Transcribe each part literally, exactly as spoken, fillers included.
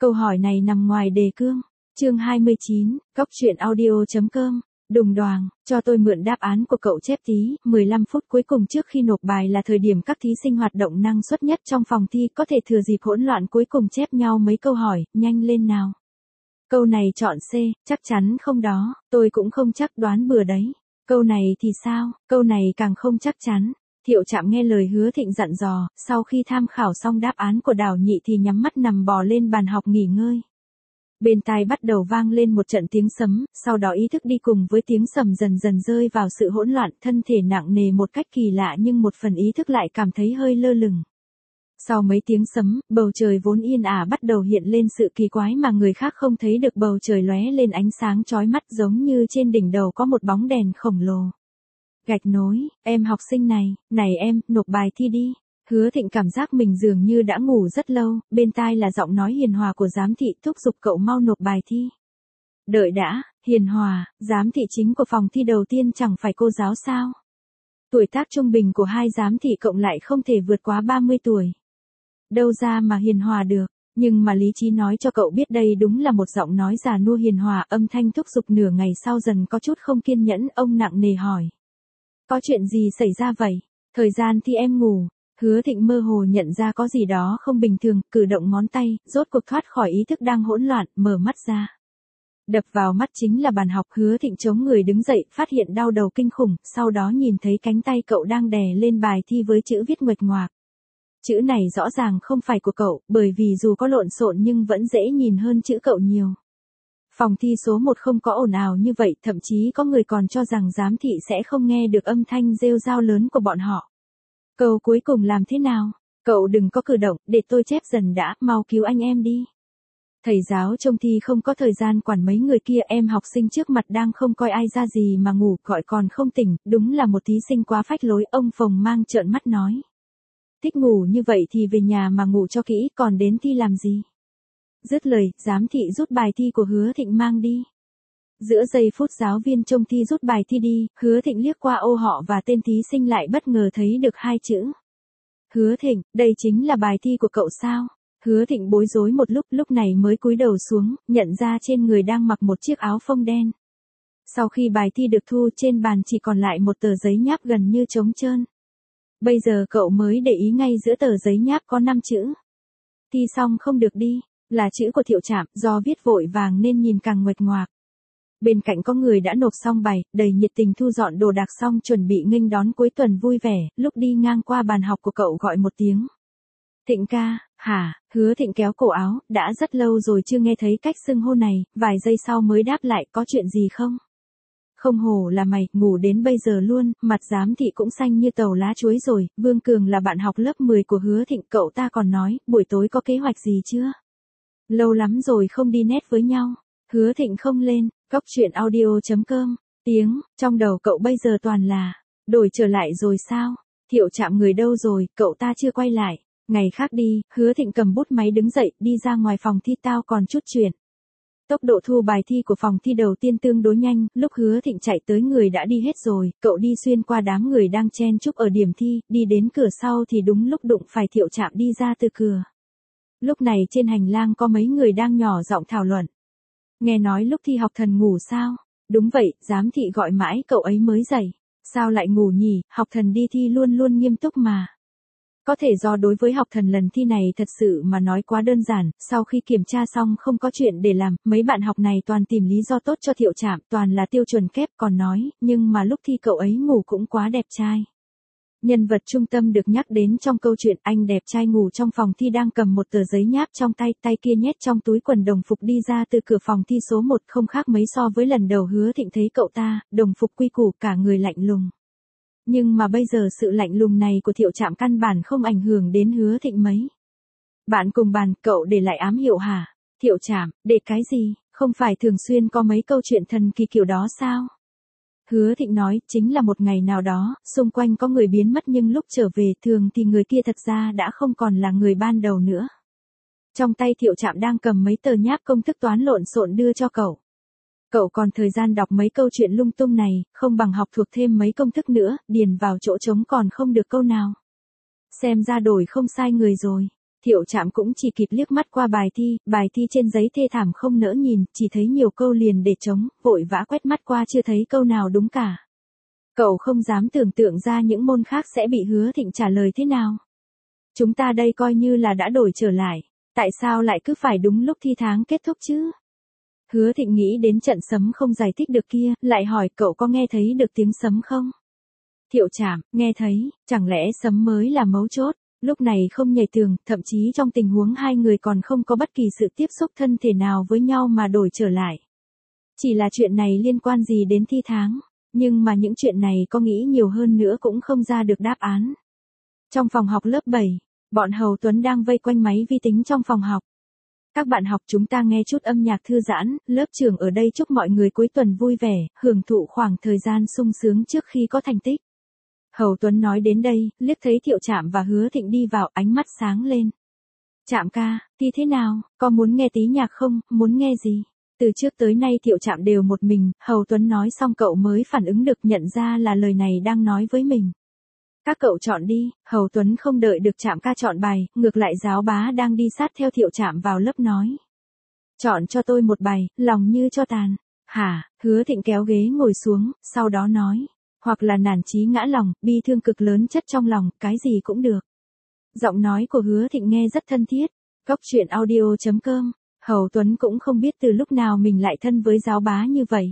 Câu hỏi này nằm ngoài đề cương. Chương hai mươi chín, Cóc truyện audio.com. Đùng đoàng, cho tôi mượn đáp án của cậu chép tí. mười lăm phút cuối cùng trước khi nộp bài là thời điểm các thí sinh hoạt động năng suất nhất trong phòng thi, có thể thừa dịp hỗn loạn cuối cùng chép nhau mấy câu hỏi, nhanh lên nào. Câu này chọn C, chắc chắn không đó, tôi cũng không chắc, đoán bừa đấy. Câu này thì sao, câu này càng không chắc chắn. Thiệu Trạm nghe lời Hứa Thịnh dặn dò, sau khi tham khảo xong đáp án của Đào Nhị thì nhắm mắt nằm bò lên bàn học nghỉ ngơi. Bên tai bắt đầu vang lên một trận tiếng sấm, sau đó ý thức đi cùng với tiếng sầm dần dần rơi vào sự hỗn loạn, thân thể nặng nề một cách kỳ lạ nhưng một phần ý thức lại cảm thấy hơi lơ lửng. Sau mấy tiếng sấm, bầu trời vốn yên ả bắt đầu hiện lên sự kỳ quái mà người khác không thấy được, bầu trời lóe lên ánh sáng chói mắt giống như trên đỉnh đầu có một bóng đèn khổng lồ. Gạch nối, em học sinh này, này em, nộp bài thi đi. Hứa Thịnh cảm giác mình dường như đã ngủ rất lâu, bên tai là giọng nói hiền hòa của giám thị thúc giục cậu mau nộp bài thi. Đợi đã, hiền hòa, giám thị chính của phòng thi đầu tiên chẳng phải cô giáo sao? Tuổi tác trung bình của hai giám thị cộng lại không thể vượt quá ba mươi tuổi. Đâu ra mà hiền hòa được, nhưng mà lý trí nói cho cậu biết đây đúng là một giọng nói già nua hiền hòa, âm thanh thúc giục nửa ngày sau dần có chút không kiên nhẫn, ông nặng nề hỏi. Có chuyện gì xảy ra vậy? Thời gian thi em ngủ. Hứa Thịnh mơ hồ nhận ra có gì đó không bình thường, cử động ngón tay, rốt cuộc thoát khỏi ý thức đang hỗn loạn, mở mắt ra. Đập vào mắt chính là bàn học. Hứa Thịnh chống người đứng dậy, phát hiện đau đầu kinh khủng, sau đó nhìn thấy cánh tay cậu đang đè lên bài thi với chữ viết nguệch ngoạc. Chữ này rõ ràng không phải của cậu, bởi vì dù có lộn xộn nhưng vẫn dễ nhìn hơn chữ cậu nhiều. Phòng thi số một không có ồn ào như vậy, thậm chí có người còn cho rằng giám thị sẽ không nghe được âm thanh rêu rao lớn của bọn họ. Câu cuối cùng làm thế nào? Cậu đừng có cử động, để tôi chép dần đã, mau cứu anh em đi. Thầy giáo trông thi không có thời gian quản mấy người kia, em học sinh trước mặt đang không coi ai ra gì mà ngủ, gọi còn không tỉnh, đúng là một thí sinh quá phách lối, ông Phồng Mang trợn mắt nói. Thích ngủ như vậy thì về nhà mà ngủ cho kỹ, còn đến thi làm gì? Dứt lời, giám thị rút bài thi của Hứa Thịnh mang đi. Giữa giây phút giáo viên trông thi rút bài thi đi, Hứa Thịnh liếc qua ô họ và tên thí sinh lại bất ngờ thấy được hai chữ. Hứa Thịnh, đây chính là bài thi của cậu sao? Hứa Thịnh bối rối một lúc, lúc này mới cúi đầu xuống, nhận ra trên người đang mặc một chiếc áo phông đen. Sau khi bài thi được thu, trên bàn chỉ còn lại một tờ giấy nháp gần như trống trơn. Bây giờ cậu mới để ý ngay giữa tờ giấy nháp có năm chữ. Thi xong không được đi, là chữ của Thiệu Trạm, do viết vội vàng nên nhìn càng nguệch ngoạc. Bên cạnh có người đã nộp xong bài, đầy nhiệt tình thu dọn đồ đạc xong chuẩn bị nghênh đón cuối tuần vui vẻ, lúc đi ngang qua bàn học của cậu gọi một tiếng. Thịnh ca, hả? Hứa Thịnh kéo cổ áo, đã rất lâu rồi chưa nghe thấy cách xưng hô này, vài giây sau mới đáp lại, có chuyện gì không? Không hổ là mày, ngủ đến bây giờ luôn, mặt giám thị cũng xanh như tàu lá chuối rồi. Vương Cường là bạn học lớp mười của Hứa Thịnh, cậu ta còn nói, buổi tối có kế hoạch gì chưa? Lâu lắm rồi không đi net với nhau. Hứa Thịnh không lên. Cóc truyện audio.com. Tiếng, trong đầu cậu bây giờ toàn là, đổi trở lại rồi sao? Thiệu Trạm người đâu rồi, cậu ta chưa quay lại. Ngày khác đi, Hứa Thịnh cầm bút máy đứng dậy, đi ra ngoài phòng thi, tao còn chút chuyện. Tốc độ thu bài thi của phòng thi đầu tiên tương đối nhanh, lúc Hứa Thịnh chạy tới người đã đi hết rồi, cậu đi xuyên qua đám người đang chen chúc ở điểm thi, đi đến cửa sau thì đúng lúc đụng phải Thiệu Trạm đi ra từ cửa. Lúc này trên hành lang có mấy người đang nhỏ giọng thảo luận. Nghe nói lúc thi học thần ngủ sao? Đúng vậy, giám thị gọi mãi cậu ấy mới dậy. Sao lại ngủ nhỉ, học thần đi thi luôn luôn nghiêm túc mà. Có thể do đối với học thần lần thi này thật sự mà nói quá đơn giản, sau khi kiểm tra xong không có chuyện để làm, mấy bạn học này toàn tìm lý do tốt cho Thiệu Trạm, toàn là tiêu chuẩn kép, còn nói, nhưng mà lúc thi cậu ấy ngủ cũng quá đẹp trai. Nhân vật trung tâm được nhắc đến trong câu chuyện, anh đẹp trai ngủ trong phòng thi đang cầm một tờ giấy nháp trong tay, tay kia nhét trong túi quần, đồng phục đi ra từ cửa phòng thi số một, không khác mấy so với lần đầu Hứa Thịnh thấy cậu ta, đồng phục quy củ, cả người lạnh lùng. Nhưng mà bây giờ sự lạnh lùng này của Thiệu Trạm căn bản không ảnh hưởng đến Hứa Thịnh mấy. Bạn cùng bàn, cậu để lại ám hiệu hả? Thiệu Trạm, để cái gì, không phải thường xuyên có mấy câu chuyện thần kỳ kiểu đó sao? Hứa Thịnh nói, chính là một ngày nào đó, xung quanh có người biến mất nhưng lúc trở về thường thì người kia thật ra đã không còn là người ban đầu nữa. Trong tay Thiệu Trạm đang cầm mấy tờ nháp công thức toán lộn xộn đưa cho cậu. Cậu còn thời gian đọc mấy câu chuyện lung tung này, không bằng học thuộc thêm mấy công thức nữa, điền vào chỗ trống còn không được câu nào. Xem ra đổi không sai người rồi. Thiệu Trạm cũng chỉ kịp liếc mắt qua bài thi, bài thi trên giấy thê thảm không nỡ nhìn, chỉ thấy nhiều câu liền để trống, vội vã quét mắt qua chưa thấy câu nào đúng cả. Cậu không dám tưởng tượng ra những môn khác sẽ bị Hứa Thịnh trả lời thế nào. Chúng ta đây coi như là đã đổi trở lại, tại sao lại cứ phải đúng lúc thi tháng kết thúc chứ? Hứa Thịnh nghĩ đến trận sấm không giải thích được kia, lại hỏi cậu có nghe thấy được tiếng sấm không? Thiệu Trạm, nghe thấy, chẳng lẽ sấm mới là mấu chốt, lúc này không nhảy tường, thậm chí trong tình huống hai người còn không có bất kỳ sự tiếp xúc thân thể nào với nhau mà đổi trở lại. Chỉ là chuyện này liên quan gì đến thi tháng, nhưng mà những chuyện này có nghĩ nhiều hơn nữa cũng không ra được đáp án. Trong phòng học lớp bảy, bọn Hầu Tuấn đang vây quanh máy vi tính trong phòng học. Các bạn học chúng ta nghe chút âm nhạc thư giãn, lớp trưởng ở đây chúc mọi người cuối tuần vui vẻ, hưởng thụ khoảng thời gian sung sướng trước khi có thành tích. Hầu Tuấn nói đến đây, liếc thấy Thiệu Trạm và Hứa Thịnh đi vào, ánh mắt sáng lên. Trạm ca, thi thế nào, có muốn nghe tí nhạc không, muốn nghe gì? Từ trước tới nay Thiệu Trạm đều một mình, Hầu Tuấn nói xong cậu mới phản ứng được, nhận ra là lời này đang nói với mình. Các cậu chọn đi, Hầu Tuấn không đợi được Trạm ca chọn bài, ngược lại giáo bá đang đi sát theo Thiệu Trạm vào lớp nói. Chọn cho tôi một bài, lòng như cho tàn. Hả, Hứa Thịnh kéo ghế ngồi xuống, sau đó nói. Hoặc là nản chí ngã lòng, bi thương cực lớn chất trong lòng, cái gì cũng được. Giọng nói của Hứa Thịnh nghe rất thân thiết. Cốc truyện audio chấm com. Hầu Tuấn cũng không biết từ lúc nào mình lại thân với giáo bá như vậy.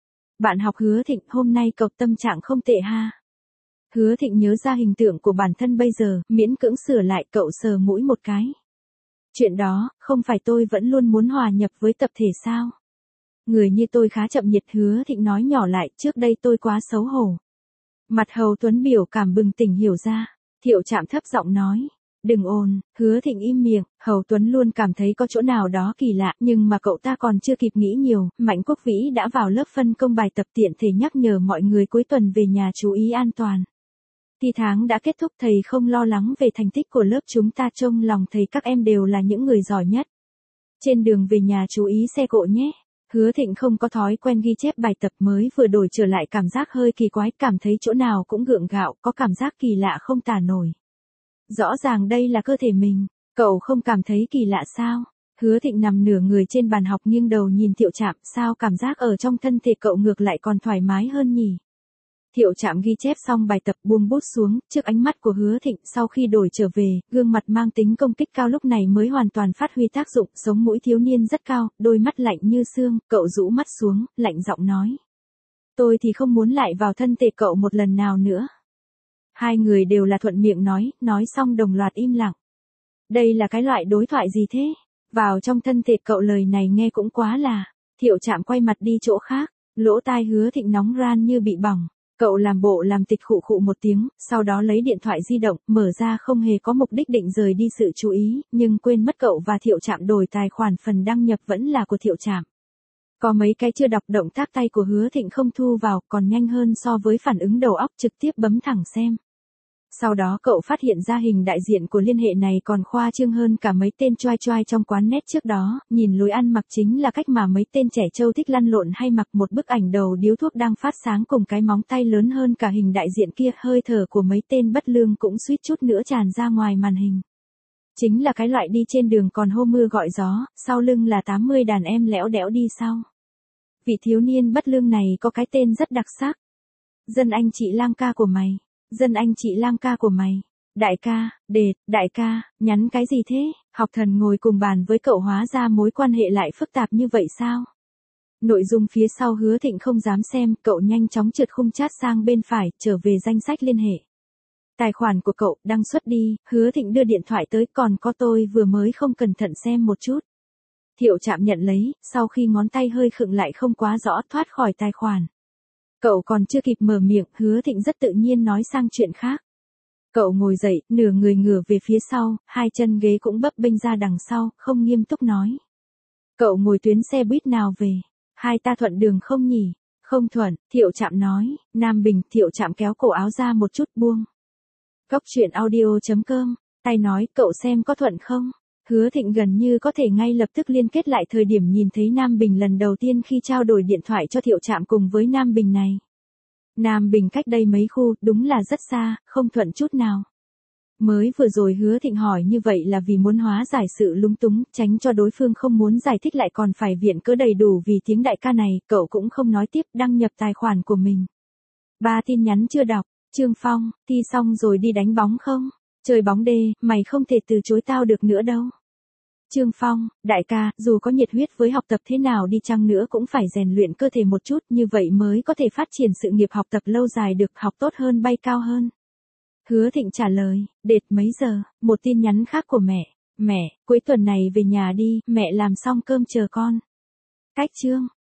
Bạn học Hứa Thịnh, hôm nay cậu tâm trạng không tệ ha. Hứa Thịnh nhớ ra hình tượng của bản thân bây giờ, miễn cưỡng sửa lại, cậu sờ mũi một cái. Chuyện đó, không phải tôi vẫn luôn muốn hòa nhập với tập thể sao? Người như tôi khá chậm nhiệt, Hứa Thịnh nói nhỏ lại, trước đây tôi quá xấu hổ. Mặt Hầu Tuấn biểu cảm bừng tỉnh hiểu ra, Thiệu Trạm thấp giọng nói. Đừng ồn, Hứa Thịnh im miệng, Hầu Tuấn luôn cảm thấy có chỗ nào đó kỳ lạ, nhưng mà cậu ta còn chưa kịp nghĩ nhiều, Mạnh Quốc Vĩ đã vào lớp phân công bài tập, tiện thể nhắc nhở mọi người cuối tuần về nhà chú ý an toàn. Thi tháng đã kết thúc, thầy không lo lắng về thành tích của lớp chúng ta, trông lòng thầy các em đều là những người giỏi nhất. Trên đường về nhà chú ý xe cộ nhé. Hứa Thịnh không có thói quen ghi chép bài tập, mới vừa đổi trở lại cảm giác hơi kỳ quái, cảm thấy chỗ nào cũng gượng gạo, có cảm giác kỳ lạ không tả nổi. Rõ ràng đây là cơ thể mình, cậu không cảm thấy kỳ lạ sao? Hứa Thịnh nằm nửa người trên bàn học nghiêng đầu nhìn Thiệu Trạm, sao cảm giác ở trong thân thể cậu ngược lại còn thoải mái hơn nhỉ? Thiệu Trạm ghi chép xong bài tập buông bút xuống, trước ánh mắt của Hứa Thịnh, sau khi đổi trở về, gương mặt mang tính công kích cao lúc này mới hoàn toàn phát huy tác dụng, sống mũi thiếu niên rất cao, đôi mắt lạnh như xương, cậu rũ mắt xuống, lạnh giọng nói. Tôi thì không muốn lại vào thân thể cậu một lần nào nữa. Hai người đều là thuận miệng nói, nói xong đồng loạt im lặng. Đây là cái loại đối thoại gì thế? Vào trong thân thể cậu, lời này nghe cũng quá là. Thiệu Trạm quay mặt đi chỗ khác, lỗ tai Hứa Thịnh nóng ran như bị bỏng. Cậu làm bộ làm tịch khụ khụ một tiếng, sau đó lấy điện thoại di động, mở ra, không hề có mục đích định rời đi sự chú ý, nhưng quên mất cậu và Thiệu Trạm đổi tài khoản, phần đăng nhập vẫn là của Thiệu Trạm. Có mấy cái chưa đọc, động tác tay của Hứa Thịnh không thu vào, còn nhanh hơn so với phản ứng đầu óc, trực tiếp bấm thẳng xem. Sau đó cậu phát hiện ra hình đại diện của liên hệ này còn khoa trương hơn cả mấy tên choai choai trong quán net trước đó, nhìn lối ăn mặc chính là cách mà mấy tên trẻ trâu thích lăn lộn hay mặc, một bức ảnh đầu điếu thuốc đang phát sáng cùng cái móng tay lớn hơn cả hình đại diện kia, hơi thở của mấy tên bất lương cũng suýt chút nữa tràn ra ngoài màn hình. Chính là cái loại đi trên đường còn hô mưa gọi gió, sau lưng là tám mươi đàn em lẽo đẽo đi sau. Vị thiếu niên bất lương này có cái tên rất đặc sắc. Dân anh chị lang ca của mày. Dân anh chị lang ca của mày. Đại ca, đệt, đại ca, nhắn cái gì thế? Học thần ngồi cùng bàn với cậu, hóa ra mối quan hệ lại phức tạp như vậy sao? Nội dung phía sau Hứa Thịnh không dám xem, cậu nhanh chóng trượt khung chat sang bên phải, trở về danh sách liên hệ. Tài khoản của cậu, đăng xuất đi, Hứa Thịnh đưa điện thoại tới, còn có tôi vừa mới không cẩn thận xem một chút. Thiệu Trạm nhận lấy, sau khi ngón tay hơi khựng lại không quá rõ, thoát khỏi tài khoản. Cậu còn chưa kịp mở miệng, Hứa Thịnh rất tự nhiên nói sang chuyện khác. Cậu ngồi dậy, nửa người ngửa về phía sau, hai chân ghế cũng bấp bênh ra đằng sau, không nghiêm túc nói. Cậu ngồi tuyến xe buýt nào về? Hai ta thuận đường không nhỉ? Không thuận, Thiệu Trạm nói. Nam Bình, Thiệu Trạm kéo cổ áo ra một chút, buông. Cốc truyện audio chấm com, tay nói, cậu xem có thuận không? Hứa Thịnh gần như có thể ngay lập tức liên kết lại thời điểm nhìn thấy Nam Bình lần đầu tiên khi trao đổi điện thoại cho Thiệu Trạm cùng với Nam Bình này. Nam Bình cách đây mấy khu, đúng là rất xa, không thuận chút nào. Mới vừa rồi Hứa Thịnh hỏi như vậy là vì muốn hóa giải sự lúng túng, tránh cho đối phương không muốn giải thích lại còn phải viện cớ đầy đủ vì tiếng đại ca này, cậu cũng không nói tiếp, đăng nhập tài khoản của mình. Ba tin nhắn chưa đọc, Trương Phong, thi xong rồi đi đánh bóng không? Chơi bóng đê, mày không thể từ chối tao được nữa đâu. Trương Phong, đại ca, dù có nhiệt huyết với học tập thế nào đi chăng nữa cũng phải rèn luyện cơ thể một chút, như vậy mới có thể phát triển sự nghiệp học tập lâu dài được, học tốt hơn bay cao hơn. Hứa Thịnh trả lời, đệt mấy giờ, một tin nhắn khác của mẹ, mẹ, cuối tuần này về nhà đi, mẹ làm xong cơm chờ con. Cách Trương.